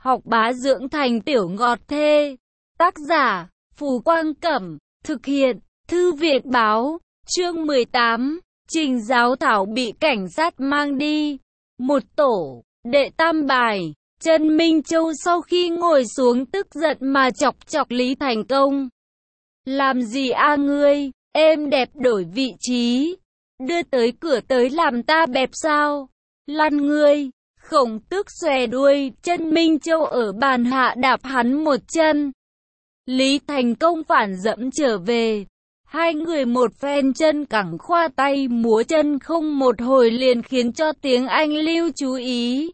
học bá dưỡng thành tiểu ngọt thê. Tác giả, Phù Quang Cẩm, thực hiện, Thư viện Báo, chương 18, Trình Giáo Thảo bị cảnh sát mang đi. Một tổ, đệ tam bài, Trần Minh Châu sau khi ngồi xuống tức giận mà chọc chọc Lý Thành Công. Làm gì a ngươi, êm đẹp đổi vị trí, đưa tới cửa tới làm ta bẹp sao? Lăn ngươi! Khổng Tước xòe đuôi, Trần Minh Châu ở bàn hạ đạp hắn một chân. Lý Thành Công phản dẫm trở về. Hai người một phen chân cẳng khoa tay múa chân không một hồi liền khiến cho tiếng Anh Lưu chú ý.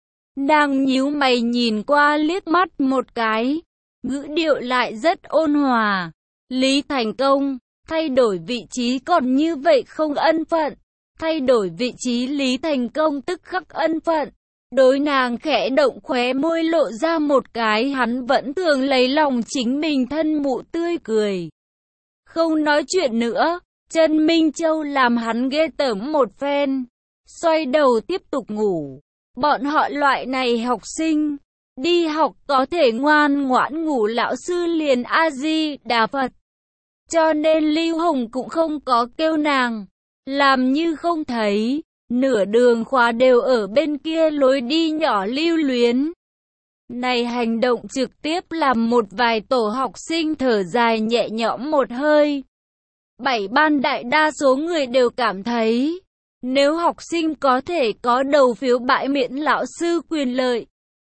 Nàng nhíu mày nhìn qua liếc mắt một cái, ngữ điệu lại rất ôn hòa. Lý Thành Công, thay đổi vị trí còn như vậy không ân phận. Thay đổi vị trí Lý Thành Công tức khắc ân phận. Đối nàng khẽ động khóe môi lộ ra một cái hắn vẫn thường lấy lòng chính mình thân mụ tươi cười. Không nói chuyện nữa, Trần Minh Châu làm hắn ghê tởm một phen. Xoay đầu tiếp tục ngủ. Bọn họ loại này học sinh, đi học có thể ngoan ngoãn ngủ lão sư liền A-di-đà Phật. Cho nên Lưu Hồng cũng không có kêu nàng, làm như không thấy. Nửa đường khóa đều ở bên kia lối đi nhỏ lưu luyến. Này hành động trực tiếp làm một vài tổ học sinh thở dài nhẹ nhõm một hơi. Bảy ban đại đa số người đều cảm thấy, nếu học sinh có thể có đầu phiếu bãi miễn lão sư quyền lợi.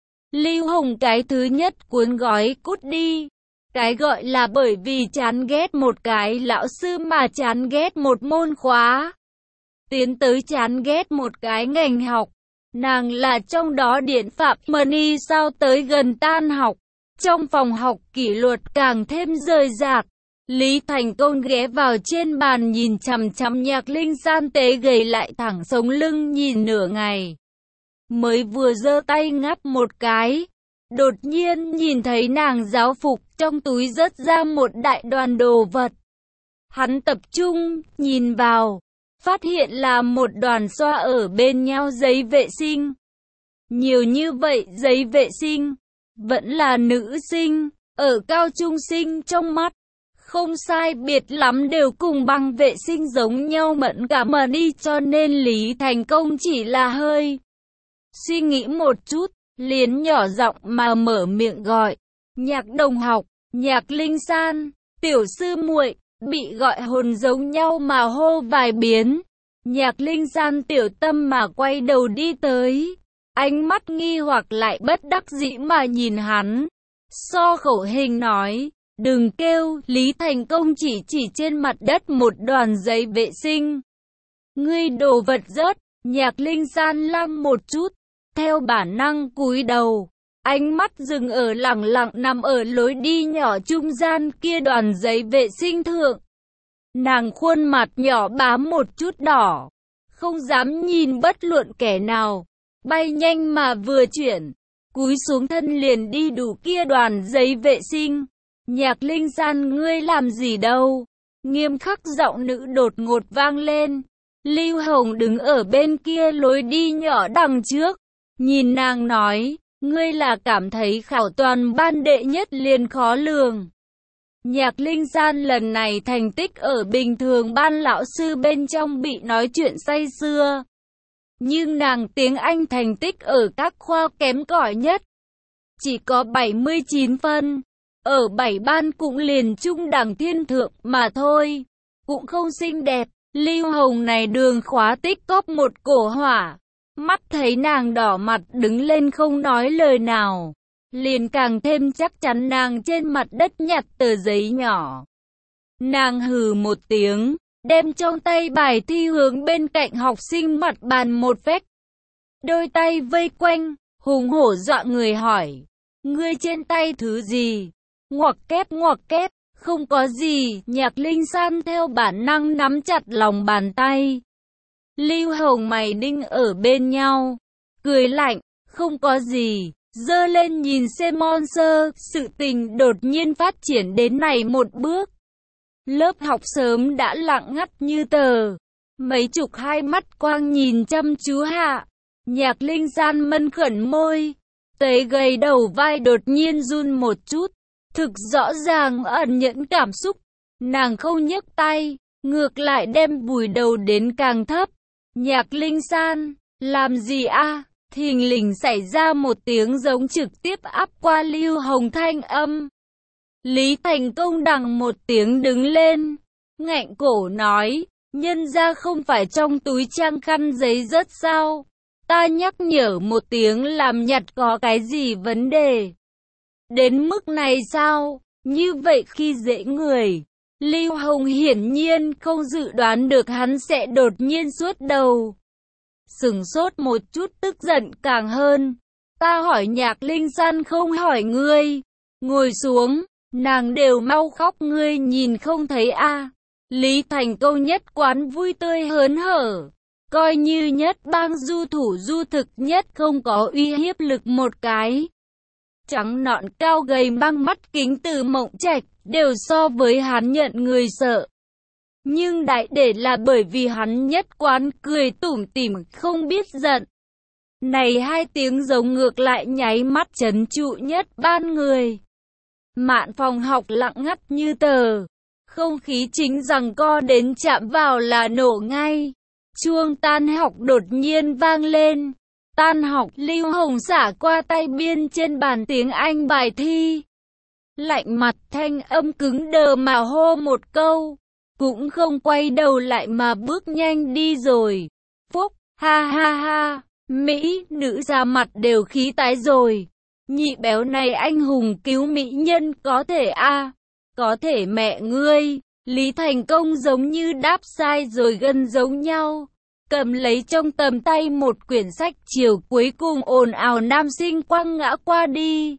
Lưu Hồng cái thứ nhất cuốn gói cút đi. Cái gọi là bởi vì chán ghét một cái lão sư mà chán ghét một môn khóa. Tiến tới chán ghét một cái ngành học. Nàng là trong đó điển phạm Mani sao tới gần tan học. Trong phòng học kỷ luật càng thêm rời rạc. Lý Thành Công ghé vào trên bàn nhìn chằm chằm Nhạc Linh San tế gầy lại thẳng sống lưng nhìn nửa ngày. Mới vừa giơ tay ngắp một cái. Đột nhiên nhìn thấy nàng giáo phục trong túi rớt ra một đại đoàn đồ vật. Hắn tập trung, nhìn vào. Phát hiện là một đoàn xoa ở bên nhau giấy vệ sinh. Nhiều như vậy giấy vệ sinh, vẫn là nữ sinh, ở cao trung sinh trong mắt. Không sai biệt lắm đều cùng băng vệ sinh giống nhau mẫn cả mà đi cho nên Lý Thành Công chỉ là hơi suy nghĩ một chút, liền nhỏ giọng mà mở miệng gọi. Nhạc đồng học, Nhạc Linh San, tiểu sư muội. Bị gọi hồn giống nhau mà hô vài biến. Nhạc Linh San tiểu tâm mà quay đầu đi tới. Ánh mắt nghi hoặc lại bất đắc dĩ mà nhìn hắn. So khẩu hình nói, đừng kêu. Lý Thành Công chỉ trên mặt đất một đoàn giấy vệ sinh. Ngươi đồ vật rớt. Nhạc Linh San lăng một chút, theo bản năng cúi đầu. Ánh mắt dừng ở lẳng lặng nằm ở lối đi nhỏ trung gian kia đoàn giấy vệ sinh thượng. Nàng khuôn mặt nhỏ bám một chút đỏ, không dám nhìn bất luận kẻ nào. Bay nhanh mà vừa chuyển, cúi xuống thân liền đi đủ kia đoàn giấy vệ sinh. Nhạc Linh San ngươi làm gì đâu? Nghiêm khắc giọng nữ đột ngột vang lên. Lưu Hồng đứng ở bên kia lối đi nhỏ đằng trước, nhìn nàng nói. Ngươi là cảm thấy khảo toàn ban đệ nhất liền khó lường. Nhạc Linh San lần này thành tích ở bình thường ban lão sư bên trong bị nói chuyện say sưa. Nhưng nàng tiếng Anh thành tích ở các khoa kém cỏi nhất. Chỉ có 79 phân. Ở 7 ban cũng liền trung đẳng thiên thượng mà thôi. Cũng không xinh đẹp. Lưu Hồng này đường khóa tích cóp một cổ hỏa. Mắt thấy nàng đỏ mặt đứng lên không nói lời nào. Liền càng thêm chắc chắn nàng trên mặt đất nhặt tờ giấy nhỏ. Nàng hừ một tiếng, đem trong tay bài thi hướng bên cạnh học sinh mặt bàn một phách. Đôi tay vây quanh, hùng hổ dọa người hỏi. Ngươi trên tay thứ gì? Ngoặc kép, không có gì. Nhạc Linh San theo bản năng nắm chặt lòng bàn tay. Lưu Hồng mày ninh ở bên nhau, cười lạnh, không có gì. Giơ lên nhìn xem Monster, sự tình đột nhiên phát triển đến này một bước. Lớp học sớm đã lặng ngắt như tờ. Mấy chục hai mắt quang nhìn chăm chú hạ. Nhạc Linh San mân khẩn môi. Tế gầy đầu vai đột nhiên run một chút, thực rõ ràng ẩn nhẫn cảm xúc. Nàng không nhấc tay, ngược lại đem vùi đầu đến càng thấp. Nhạc Linh San, làm gì a? Thình lình xảy ra một tiếng giống trực tiếp áp qua Lưu Hồng thanh âm. Lý Thành Công đằng một tiếng đứng lên, ngạnh cổ nói, nhân ra không phải trong túi trang khăn giấy rớt sao? Ta nhắc nhở một tiếng làm nhặt có cái gì vấn đề? Đến mức này sao? Như vậy khi dễ người. Lưu Hồng hiển nhiên không dự đoán được hắn sẽ đột nhiên suốt đầu. Sửng sốt một chút tức giận càng hơn. Ta hỏi Nhạc Linh San không hỏi ngươi. Ngồi xuống, nàng đều mau khóc ngươi nhìn không thấy a? Lý Thành Công nhất quán vui tươi hớn hở. Coi như nhất bang du thủ du thực nhất không có uy hiếp lực một cái. Trắng nõn cao gầy băng mắt kính Từ Mộng Trạch đều so với hắn nhận người sợ. Nhưng đại để là bởi vì hắn nhất quán cười tủm tỉm không biết giận. Này hai tiếng giống ngược lại nháy mắt trấn trụ nhất ban người. Mạn phòng học lặng ngắt như tờ. Không khí chính giằng co đến chạm vào là nổ ngay. Chuông tan học đột nhiên vang lên. Tan học, Lưu Hồng xả qua tay biên trên bàn tiếng Anh bài thi. Lạnh mặt thanh âm cứng đờ mà hô một câu. Cũng không quay đầu lại mà bước nhanh đi rồi. Phúc, ha ha ha, Mỹ, nữ ra mặt đều khí tái rồi. Nhị béo này anh hùng cứu mỹ nhân có thể a? Có thể mẹ ngươi. Lý Thành Công giống như đáp sai rồi gần giống nhau. Cầm lấy trong tầm tay một quyển sách chiều cuối cùng ồn ào nam sinh quăng ngã qua đi.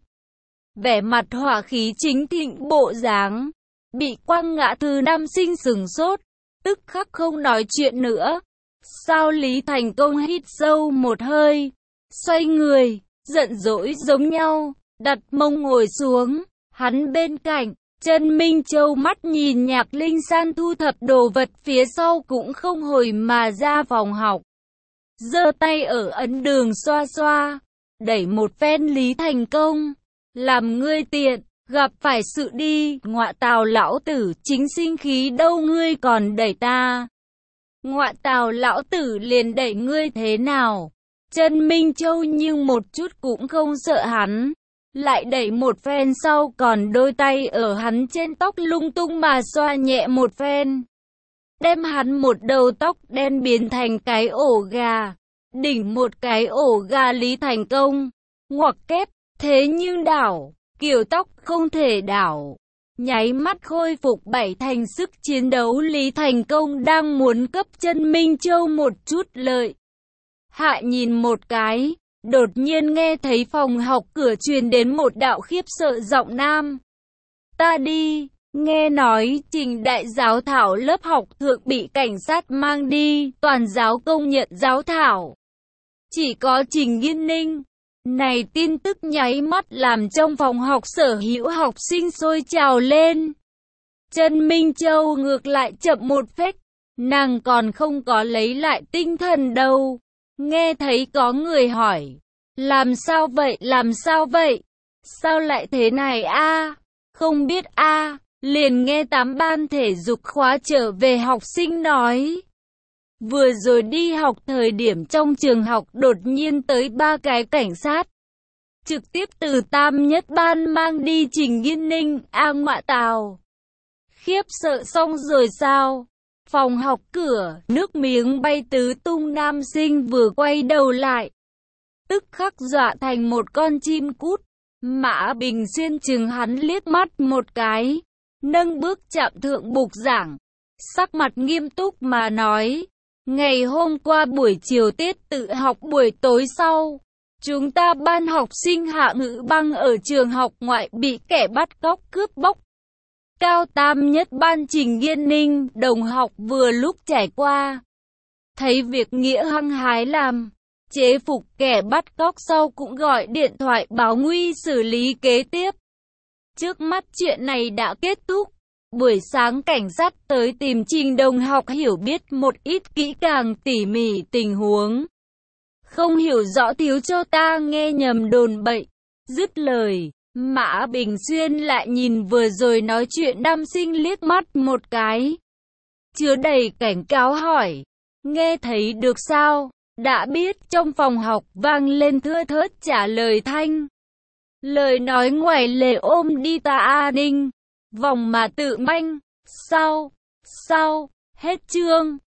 Vẻ mặt hỏa khí chính thịnh bộ dáng. Bị quăng ngã thư nam sinh sửng sốt, tức khắc không nói chuyện nữa. Sao Lý Thành Công hít sâu một hơi, xoay người, giận dỗi giống nhau, đặt mông ngồi xuống. Hắn bên cạnh, Trần Minh Châu mắt nhìn Nhạc Linh San thu thập đồ vật phía sau cũng không hồi mà ra phòng học. Giơ tay ở ấn đường xoa xoa, đẩy một phen Lý Thành Công. Làm ngươi tiện, gặp phải sự đi, ngọa tào lão tử chính sinh khí đâu ngươi còn đẩy ta. Ngọa tào lão tử liền đẩy ngươi thế nào? Trần Minh Châu nhưng một chút cũng không sợ hắn. Lại đẩy một phen sau còn đôi tay ở hắn trên tóc lung tung mà xoa nhẹ một phen. Đem hắn một đầu tóc đen biến thành cái ổ gà. Đỉnh một cái ổ gà Lý Thành Công. Ngoặc kép, thế nhưng đảo, kiểu tóc không thể đảo. Nháy mắt khôi phục bảy thành sức chiến đấu Lý Thành Công đang muốn cấp Trần Minh Châu một chút lợi. Hạ nhìn một cái. Đột nhiên nghe thấy phòng học cửa truyền đến một đạo khiếp sợ giọng nam. Ta đi, nghe nói Trình đại giáo thảo lớp học thượng bị cảnh sát mang đi, toàn giáo công nhận giáo thảo. Chỉ có Trình Nghiên Ninh. Này tin tức nháy mắt làm trong phòng học sở hữu học sinh sôi trào lên. Trần Minh Châu ngược lại chậm một phách, nàng còn không có lấy lại tinh thần đâu. Nghe thấy có người hỏi, làm sao vậy, làm sao vậy? Sao lại thế này a? Không biết a. Liền nghe 8 ban thể dục khóa trở về học sinh nói. Vừa rồi đi học thời điểm trong trường học đột nhiên tới 3 cái cảnh sát. Trực tiếp từ tam nhất ban mang đi Trình Nghiên Ninh, ngọa tào. Khiếp sợ xong rồi sao? Phòng học cửa, nước miếng bay tứ tung nam sinh vừa quay đầu lại. Tức khắc dọa thành một con chim cút. Mã Bình Xuyên chừng hắn liếc mắt một cái. Nâng bước chạm thượng bục giảng. Sắc mặt nghiêm túc mà nói. Ngày hôm qua buổi chiều tiết tự học buổi tối sau. Chúng ta ban học sinh Hạ Ngữ Băng ở trường học ngoại bị kẻ bắt cóc cướp bóc. Cao tam nhất ban Trình Nghiên Ninh, đồng học vừa lúc trải qua. Thấy việc nghĩa hăng hái làm, chế phục kẻ bắt cóc sau cũng gọi điện thoại báo nguy xử lý kế tiếp. Trước mắt chuyện này đã kết thúc. Buổi sáng cảnh sát tới tìm Trình đồng học hiểu biết một ít kỹ càng tỉ mỉ tình huống. Không hiểu rõ thiếu cho ta nghe nhầm đồn bậy. Dứt lời, Mã Bình Xuyên lại nhìn vừa rồi nói chuyện nam sinh liếc mắt một cái, chứa đầy cảnh cáo hỏi, nghe thấy được sao? Đã biết. Trong phòng học vang lên thưa thớt trả lời thanh. Lời nói ngoài lề ôm đi ta a ninh. Vòng mà tự manh. Sau. Hết chương.